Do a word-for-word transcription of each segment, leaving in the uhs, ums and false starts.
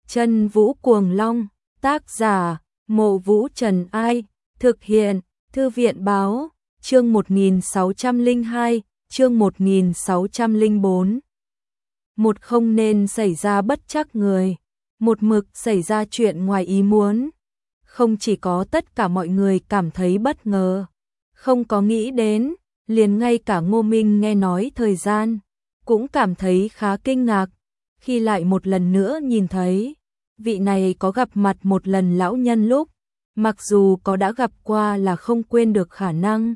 Chân Vũ Cuồng Long, tác giả, Mộ Vũ Trần Ai, thực hiện, Thư viện Báo, chương một nghìn sáu trăm lẻ hai, chương một nghìn sáu trăm lẻ bốn. Một không nên xảy ra bất trắc người, một mực xảy ra chuyện ngoài ý muốn. Không chỉ có tất cả mọi người cảm thấy bất ngờ, không có nghĩ đến, liền ngay cả Ngô Minh nghe nói thời gian, cũng cảm thấy khá kinh ngạc, khi lại một lần nữa nhìn thấy, vị này có gặp mặt một lần lão nhân lúc, mặc dù có đã gặp qua là không quên được khả năng.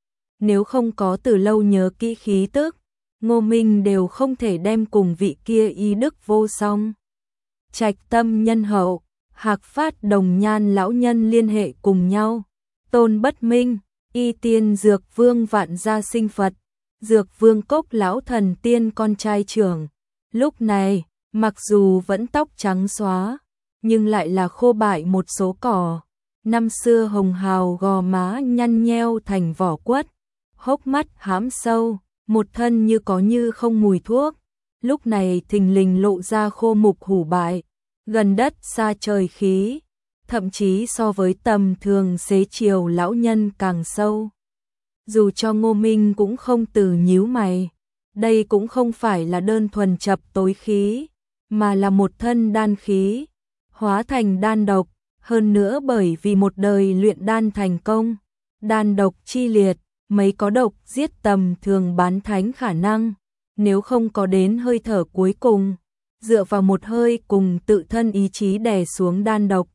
Nếu không có từ lâu nhớ kỹ khí tức, Ngô Minh đều không thể đem cùng vị kia y đức vô song, trạch tâm nhân hậu, hạc phát đồng nhan lão nhân liên hệ cùng nhau. Tôn Bất Minh, y tiên dược vương vạn gia sinh Phật, dược vương cốc lão thần tiên con trai trưởng. Lúc này, mặc dù vẫn tóc trắng xóa, nhưng lại là khô bại một số cỏ. Năm xưa hồng hào gò má nhăn nheo thành vỏ quất, hốc mắt hãm sâu, một thân như có như không mùi thuốc. Lúc này thình lình lộ ra khô mục hủ bại, gần đất xa trời khí, thậm chí so với tầm thường xế chiều lão nhân càng sâu. Dù cho Ngô Minh cũng không từ nhíu mày, đây cũng không phải là đơn thuần chập tối khí, mà là một thân đan khí, hóa thành đan độc, hơn nữa bởi vì một đời luyện đan thành công, đan độc chi liệt, mấy có độc giết tầm thường bán thánh khả năng, nếu không có đến hơi thở cuối cùng, dựa vào một hơi cùng tự thân ý chí đè xuống đan độc.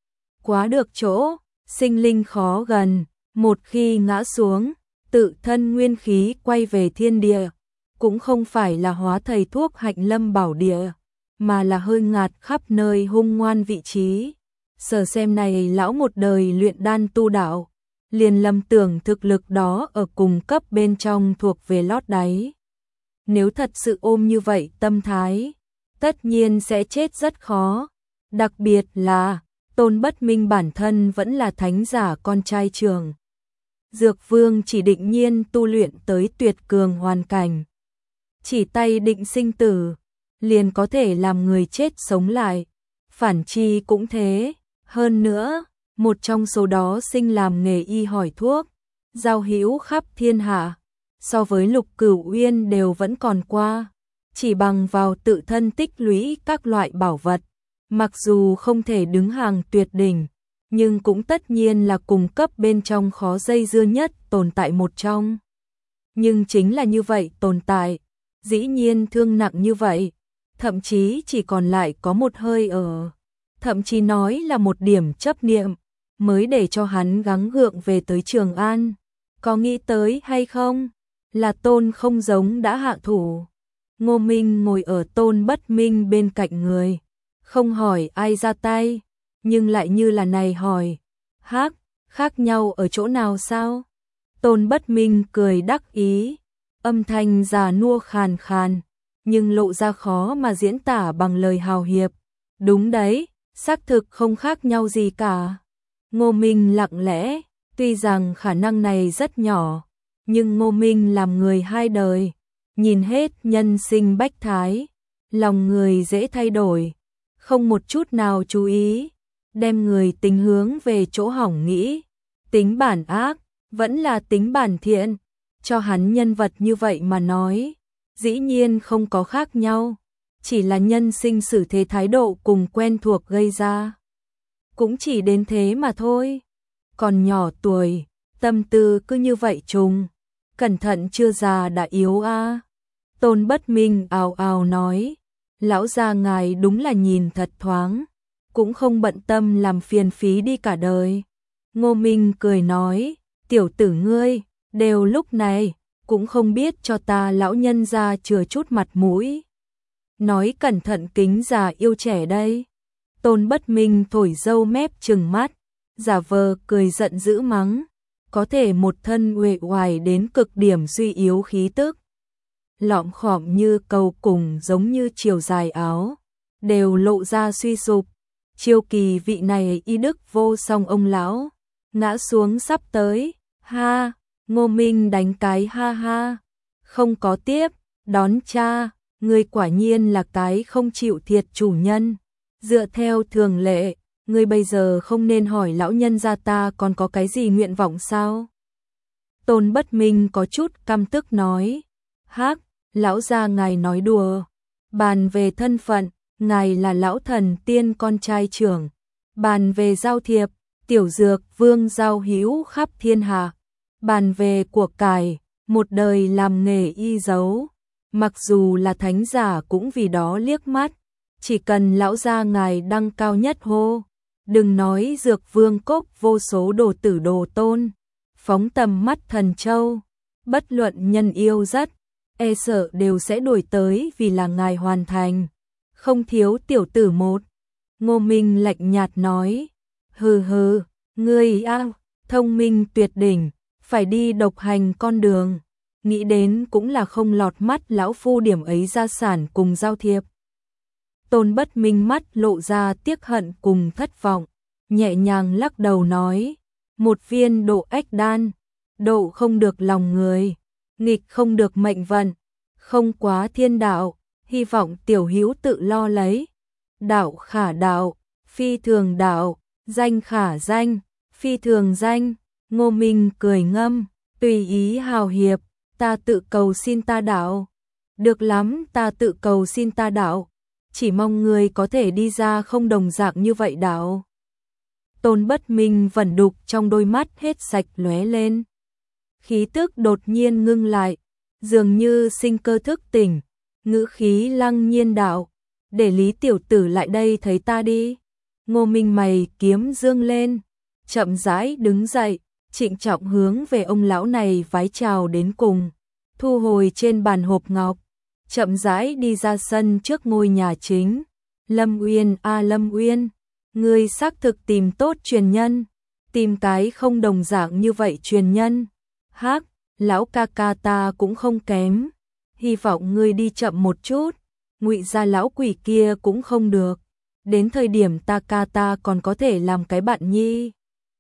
Quá được chỗ, sinh linh khó gần, một khi ngã xuống, tự thân nguyên khí quay về thiên địa, cũng không phải là hóa thầy thuốc hạnh lâm bảo địa, mà là hơi ngạt khắp nơi hung ngoan vị trí. Sở xem này lão một đời luyện đan tu đạo, liền lầm tưởng thực lực đó ở cùng cấp bên trong thuộc về lót đáy. Nếu thật sự ôm như vậy tâm thái, tất nhiên sẽ chết rất khó, đặc biệt là Tôn Bất Minh bản thân vẫn là thánh giả con trai trưởng. Dược vương chỉ định nhiên tu luyện tới tuyệt cường hoàn cảnh, chỉ tay định sinh tử, liền có thể làm người chết sống lại, phản chi cũng thế. Hơn nữa, một trong số đó sinh làm nghề y hỏi thuốc, giao hữu khắp thiên hạ, so với Lục Cửu Uyên đều vẫn còn qua, chỉ bằng vào tự thân tích lũy các loại bảo vật, mặc dù không thể đứng hàng tuyệt đỉnh, nhưng cũng tất nhiên là cùng cấp bên trong khó dây dưa nhất tồn tại một trong. Nhưng chính là như vậy tồn tại, dĩ nhiên thương nặng như vậy, thậm chí chỉ còn lại có một hơi ở, thậm chí nói là một điểm chấp niệm, mới để cho hắn gắng gượng về tới Trường An. Có nghĩ tới hay không? Là Tôn không giống đã hạ thủ. Ngô Minh ngồi ở Tôn Bất Minh bên cạnh người, không hỏi ai ra tay, nhưng lại như là này hỏi, hắc, khác nhau ở chỗ nào sao? Tôn Bất Minh cười đắc ý, âm thanh già nua khàn khàn, nhưng lộ ra khó mà diễn tả bằng lời hào hiệp. Đúng đấy, xác thực không khác nhau gì cả. Ngô Minh lặng lẽ, tuy rằng khả năng này rất nhỏ, nhưng Ngô Minh làm người hai đời, nhìn hết nhân sinh bách thái, lòng người dễ thay đổi, không một chút nào chú ý, đem người tính hướng về chỗ hỏng nghĩ, tính bản ác, vẫn là tính bản thiện, cho hắn nhân vật như vậy mà nói, dĩ nhiên không có khác nhau, chỉ là nhân sinh xử thế thái độ cùng quen thuộc gây ra. Cũng chỉ đến thế mà thôi, còn nhỏ tuổi, tâm tư cứ như vậy trùng, cẩn thận chưa già đã yếu a. À. Tôn Bất Minh ào ào nói, lão gia ngài đúng là nhìn thật thoáng, cũng không bận tâm làm phiền phí đi cả đời. Ngô Minh cười nói, tiểu tử ngươi, đều lúc này, cũng không biết cho ta lão nhân ra chừa chút mặt mũi. Nói cẩn thận kính già yêu trẻ đây. Tôn Bất Minh thổi râu mép trừng mắt, giả vờ cười giận dữ mắng, có thể một thân uể oải đến cực điểm suy yếu khí tức. Lọm khọm như cầu cùng giống như chiều dài áo, đều lộ ra suy sụp. Chiêu kỳ vị này y đức vô song ông lão, ngã xuống sắp tới, ha, Ngô Minh đánh cái ha ha, không có tiếp, đón cha, người quả nhiên là cái không chịu thiệt chủ nhân. dựa theo thường lệ, ngươi bây giờ không nên hỏi lão nhân gia ta còn có cái gì nguyện vọng sao? Tôn Bất Minh có chút căm tức nói, hắc, lão gia ngài nói đùa, bàn về thân phận, ngài là lão thần tiên con trai trưởng, bàn về giao thiệp, tiểu dược vương giao hữu khắp thiên hạ, bàn về của cải, một đời làm nghề y dấu, mặc dù là thánh giả cũng vì đó liếc mắt, chỉ cần lão gia ngài đăng cao nhất hô, đừng nói dược vương cốc vô số đồ tử đồ tôn, phóng tầm mắt thần châu, bất luận nhân yêu rất, e sợ đều sẽ đuổi tới vì là ngài hoàn thành, không thiếu tiểu tử một. Ngô Minh lạnh nhạt nói, hừ hừ, ngươi a, thông minh tuyệt đỉnh, phải đi độc hành con đường, nghĩ đến cũng là không lọt mắt lão phu điểm ấy gia sản cùng giao thiệp. Tôn Bất Minh mắt lộ ra tiếc hận cùng thất vọng, nhẹ nhàng lắc đầu nói, một viên độ ách đan, độ không được lòng người, nghịch không được mệnh vận, không quá thiên đạo, hy vọng tiểu hữu tự lo lấy. Đạo khả đạo, phi thường đạo, danh khả danh, phi thường danh. Ngô Minh cười ngâm, tùy ý hào hiệp, ta tự cầu xin ta đạo. Được lắm, ta tự cầu xin ta đạo, chỉ mong người có thể đi ra không đồng dạng như vậy đạo. Tôn Bất Minh vẩn đục trong đôi mắt hết sạch lóe lên. Khí tức đột nhiên ngưng lại, dường như sinh cơ thức tỉnh, ngữ khí lăng nhiên đạo, để Lý tiểu tử lại đây thấy ta đi. Ngô Minh mày kiếm dương lên, chậm rãi đứng dậy, trịnh trọng hướng về ông lão này vái chào đến cùng, thu hồi trên bàn hộp ngọc, chậm rãi đi ra sân trước ngôi nhà chính. Lâm Uyên a à, Lâm Uyên, ngươi xác thực tìm tốt truyền nhân, tìm cái không đồng dạng như vậy truyền nhân. Hắc, lão ca ca ta cũng không kém, hy vọng ngươi đi chậm một chút, Ngụy gia lão quỷ kia cũng không được, đến thời điểm ta ca ta còn có thể làm cái bạn nhi.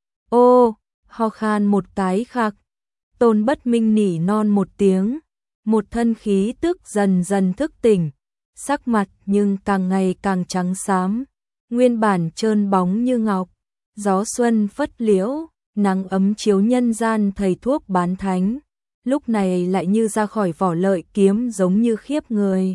Ô, ho khan một cái khạc, Tôn Bất Minh nỉ non một tiếng, một thân khí tức dần dần thức tỉnh, sắc mặt nhưng càng ngày càng trắng xám, nguyên bản trơn bóng như ngọc, gió xuân phất liễu, nắng ấm chiếu nhân gian thầy thuốc bán thánh, lúc này lại như ra khỏi vỏ lợi kiếm giống như khiếp người.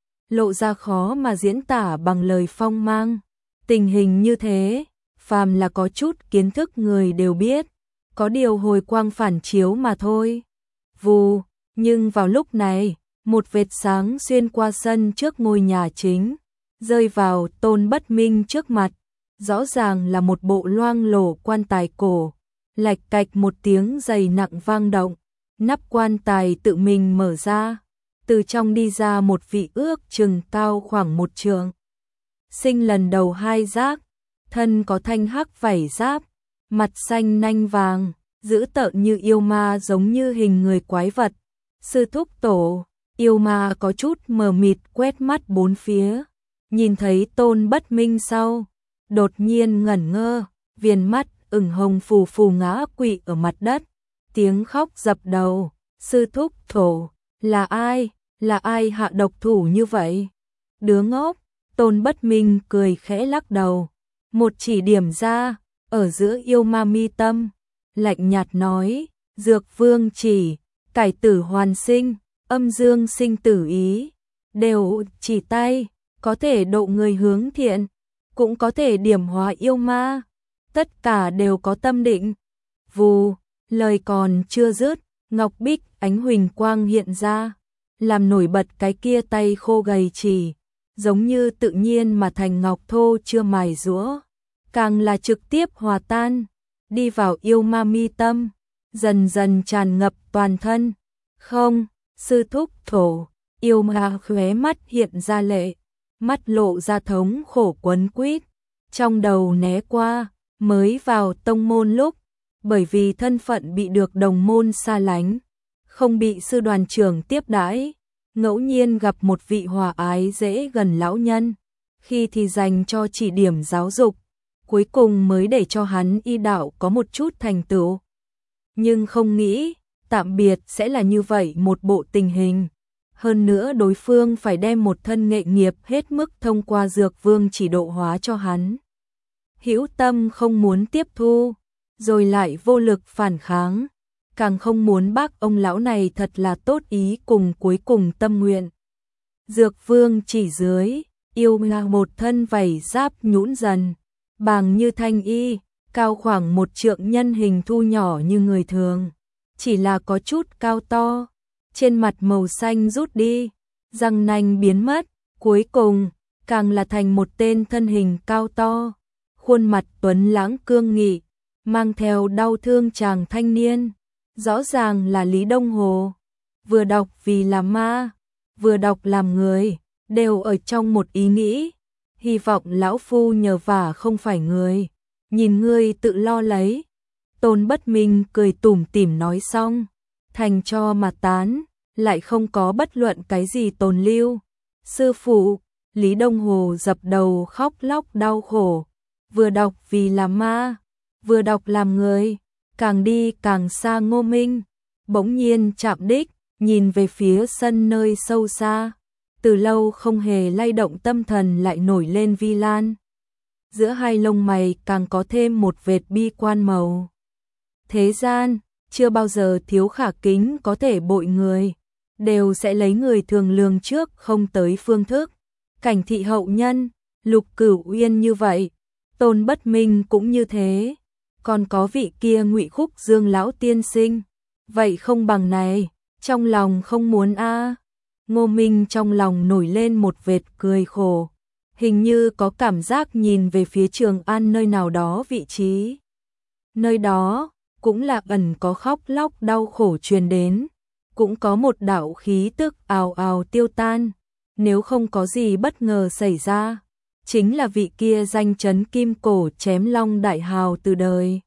Lộ ra khó mà diễn tả bằng lời phong mang, tình hình như thế, phàm là có chút kiến thức người đều biết, có điều hồi quang phản chiếu mà thôi. Vù, nhưng vào lúc này, một vệt sáng xuyên qua sân trước ngôi nhà chính, rơi vào Tôn Bất Minh trước mặt, rõ ràng là một bộ loang lổ quan tài cổ, lạch cạch một tiếng dày nặng vang động, nắp quan tài tự mình mở ra, từ trong đi ra một vị ước chừng cao khoảng một trượng. Sinh lần đầu hai giác, thân có thanh hắc vảy giáp, mặt xanh nanh vàng, dữ tợn như yêu ma giống như hình người quái vật. Sư thúc tổ, yêu ma có chút mờ mịt quét mắt bốn phía, nhìn thấy Tôn Bất Minh sau, đột nhiên ngẩn ngơ, viền mắt ửng hồng phù phù ngã quỵ ở mặt đất, tiếng khóc dập đầu, sư thúc tổ, là ai, là ai hạ độc thủ như vậy? Đứa ngốc, Tôn Bất Minh cười khẽ lắc đầu, một chỉ điểm ra, ở giữa yêu ma mi tâm, lạnh nhạt nói, dược vương chỉ, cải tử hoàn sinh, âm dương sinh tử ý, đều chỉ tay, có thể độ người hướng thiện, cũng có thể điểm hóa yêu ma, tất cả đều có tâm định. Vù, lời còn chưa dứt, ngọc bích ánh huỳnh quang hiện ra, làm nổi bật cái kia tay khô gầy chỉ, giống như tự nhiên mà thành ngọc thô chưa mài rũa, càng là trực tiếp hòa tan, đi vào yêu ma mi tâm, dần dần tràn ngập toàn thân. Không, sư thúc thổ, yêu ma khóe mắt hiện ra lệ, mắt lộ ra thống khổ quấn quýt, trong đầu né qua, mới vào tông môn lúc, bởi vì thân phận bị được đồng môn xa lánh, không bị sư đoàn trưởng tiếp đãi, ngẫu nhiên gặp một vị hòa ái dễ gần lão nhân, khi thì dành cho chỉ điểm giáo dục, cuối cùng mới để cho hắn y đạo có một chút thành tựu. Nhưng không nghĩ, tạm biệt sẽ là như vậy một bộ tình hình. Hơn nữa đối phương phải đem một thân nghệ nghiệp hết mức thông qua Dược Vương chỉ độ hóa cho hắn. Hữu tâm không muốn tiếp thu, rồi lại vô lực phản kháng, càng không muốn bác ông lão này thật là tốt ý cùng cuối cùng tâm nguyện. Dược Vương chỉ dưới, yêu là một thân vảy giáp nhũn dần, bàng như thanh y, cao khoảng một trượng, nhân hình thu nhỏ như người thường, chỉ là có chút cao to, trên mặt màu xanh rút đi, răng nanh biến mất, cuối cùng càng là thành một tên thân hình cao to, khuôn mặt tuấn lãng cương nghị, mang theo đau thương chàng thanh niên, rõ ràng là Lý Đông Hồ. Vừa đọc vì là ma, vừa đọc làm người, đều ở trong một ý nghĩ, hy vọng lão phu nhờ vả không phải người, nhìn ngươi tự lo lấy. Tôn Bất Minh cười tủm tỉm nói xong, thành cho mà tán, lại không có bất luận cái gì tồn lưu. Sư phụ, Lý Đông Hồ dập đầu khóc lóc đau khổ, vừa đọc vì là ma, vừa đọc làm người, càng đi càng xa. Ngô Minh bỗng nhiên chạm đích, nhìn về phía sân nơi sâu xa, từ lâu không hề lay động tâm thần lại nổi lên vi lan. Giữa hai lông mày càng có thêm một vệt bi quan màu. Thế gian, chưa bao giờ thiếu khả kính có thể bội người, đều sẽ lấy người thường lường trước không tới phương thức. Cảnh thị hậu nhân, Lục Cửu Uyên như vậy, Tôn Bất Minh cũng như thế, còn có vị kia Ngụy Khúc Dương lão tiên sinh, vậy không bằng này, trong lòng không muốn a. À. Ngô Minh trong lòng nổi lên một vệt cười khổ, hình như có cảm giác nhìn về phía Trường An nơi nào đó vị trí. Nơi đó, cũng là ẩn có khóc lóc đau khổ truyền đến, cũng có một đạo khí tức ào ào tiêu tan, nếu không có gì bất ngờ xảy ra, chính là vị kia danh chấn kim cổ chém long đại hào từ đời.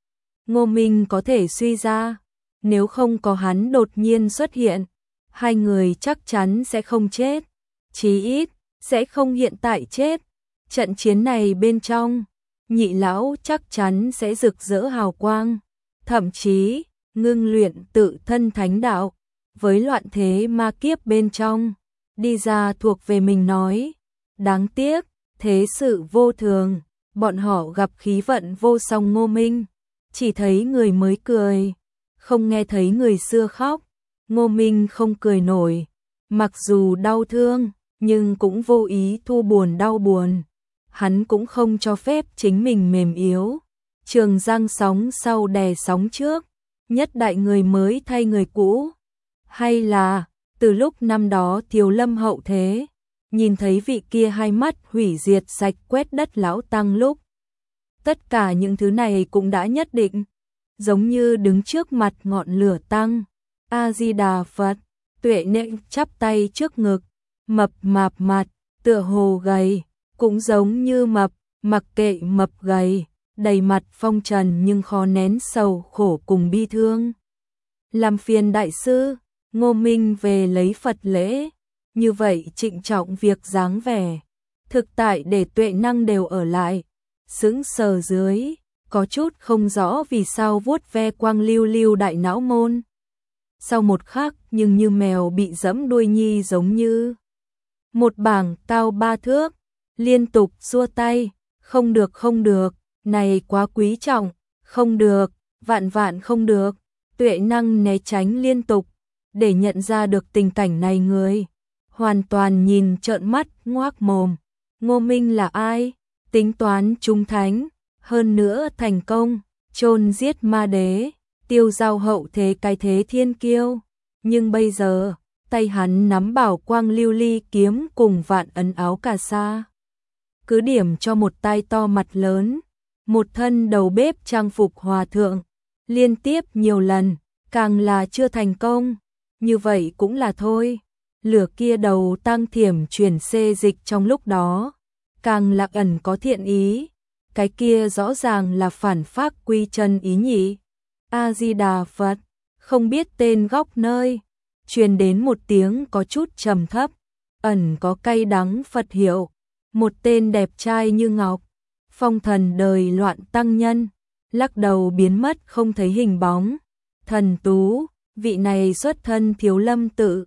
Ngô Minh có thể suy ra, nếu không có hắn đột nhiên xuất hiện, hai người chắc chắn sẽ không chết, chí ít sẽ không hiện tại chết. Trận chiến này bên trong, Nhị lão chắc chắn sẽ rực rỡ hào quang, thậm chí ngưng luyện tự thân thánh đạo, với loạn thế ma kiếp bên trong, đi ra thuộc về mình nói. Đáng tiếc, thế sự vô thường, bọn họ gặp khí vận vô song. Ngô Minh chỉ thấy người mới cười, không nghe thấy người xưa khóc. Ngô Minh không cười nổi, mặc dù đau thương, nhưng cũng vô ý thu buồn đau buồn. Hắn cũng không cho phép chính mình mềm yếu. Trường giang sóng sau đè sóng trước, nhất đại người mới thay người cũ. Hay là, từ lúc năm đó Thiếu Lâm hậu thế, nhìn thấy vị kia hai mắt hủy diệt sạch quét đất lão tăng lúc. Tất cả những thứ này cũng đã nhất định, giống như đứng trước mặt ngọn lửa tăng. A-di-đà Phật, Tuệ Nệ chắp tay trước ngực, mập mạp mặt, tựa hồ gầy, cũng giống như mập, mặc kệ mập gầy, đầy mặt phong trần nhưng khó nén sầu khổ cùng bi thương. Làm phiền đại sư, Ngô Minh về lấy Phật lễ, như vậy trịnh trọng việc dáng vẻ, thực tại để Tuệ Năng đều ở lại, sững sờ dưới, có chút không rõ vì sao vuốt ve quang lưu lưu đại não môn. Sau một khắc nhưng như mèo bị dẫm đuôi nhi giống như một bảng cao ba thước, liên tục xua tay, không được không được, này quá quý trọng, không được, vạn vạn không được. Tuệ Năng né tránh liên tục, để nhận ra được tình cảnh này người, hoàn toàn nhìn trợn mắt ngoác mồm. Ngô Minh là ai? Tính toán trung thánh, hơn nữa thành công, chôn giết ma đế, tiêu giao hậu thế cái thế thiên kiêu. Nhưng bây giờ, tay hắn nắm bảo quang lưu ly kiếm cùng vạn ấn áo cà sa. Cứ điểm cho một tai to mặt lớn, một thân đầu bếp trang phục hòa thượng, liên tiếp nhiều lần, càng là chưa thành công. Như vậy cũng là thôi, lửa kia đầu tăng thiểm chuyển xê dịch trong lúc đó, càng là ẩn có thiện ý, cái kia rõ ràng là phản phác quy chân ý nhỉ. A-di-đà Phật, không biết tên góc nơi, truyền đến một tiếng có chút trầm thấp, ẩn có cay đắng Phật hiệu, một tên đẹp trai như ngọc, phong thần đời loạn tăng nhân, lắc đầu biến mất không thấy hình bóng. Thần Tú, vị này xuất thân Thiếu Lâm tự,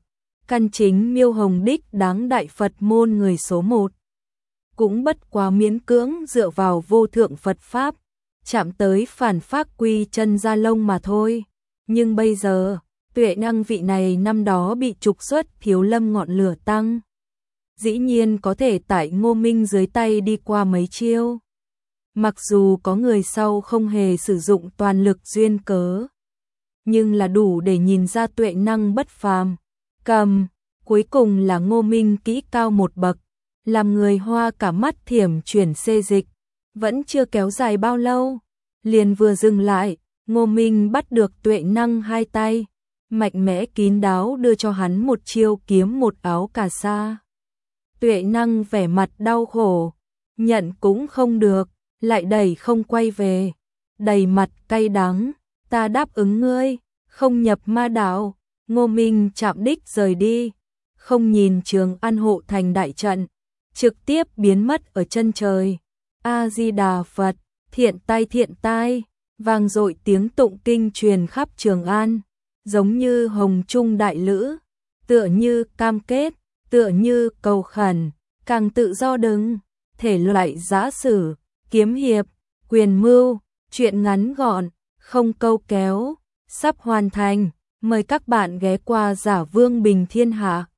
căn chính Miêu Hồng đích đáng đại Phật môn người số một. Cũng bất quá miễn cưỡng dựa vào vô thượng Phật Pháp, chạm tới phản phác quy chân gia lông mà thôi. Nhưng bây giờ, Tuệ Năng vị này năm đó bị trục xuất Thiếu Lâm ngọn lửa tăng. Dĩ nhiên có thể tại Ngô Minh dưới tay đi qua mấy chiêu. Mặc dù có người sau không hề sử dụng toàn lực duyên cớ, nhưng là đủ để nhìn ra Tuệ Năng bất phàm. Cầm, cuối cùng là Ngô Minh kỹ cao một bậc, làm người Hoa cả mắt thiểm chuyển xê dịch. Vẫn chưa kéo dài bao lâu, liền vừa dừng lại, Ngô Minh bắt được Tuệ Năng hai tay, mạnh mẽ kín đáo đưa cho hắn một chiêu kiếm một áo cà sa. Tuệ Năng vẻ mặt đau khổ, nhận cũng không được, lại đẩy không quay về, đầy mặt cay đắng, ta đáp ứng ngươi, không nhập ma đạo. Ngô Minh chạm đích rời đi, không nhìn Trường An hộ thành đại trận, trực tiếp biến mất ở chân trời. A Di Đà Phật, thiện tai thiện tai, vang dội tiếng tụng kinh truyền khắp Trường An, giống như hồng trung đại lữ, tựa như cam kết, tựa như cầu khẩn, càng tự do đứng, thể loại giã sử, kiếm hiệp, quyền mưu, truyện ngắn gọn, không câu kéo, sắp hoàn thành. Mời các bạn ghé qua Giả Vương Bình Thiên Hạ.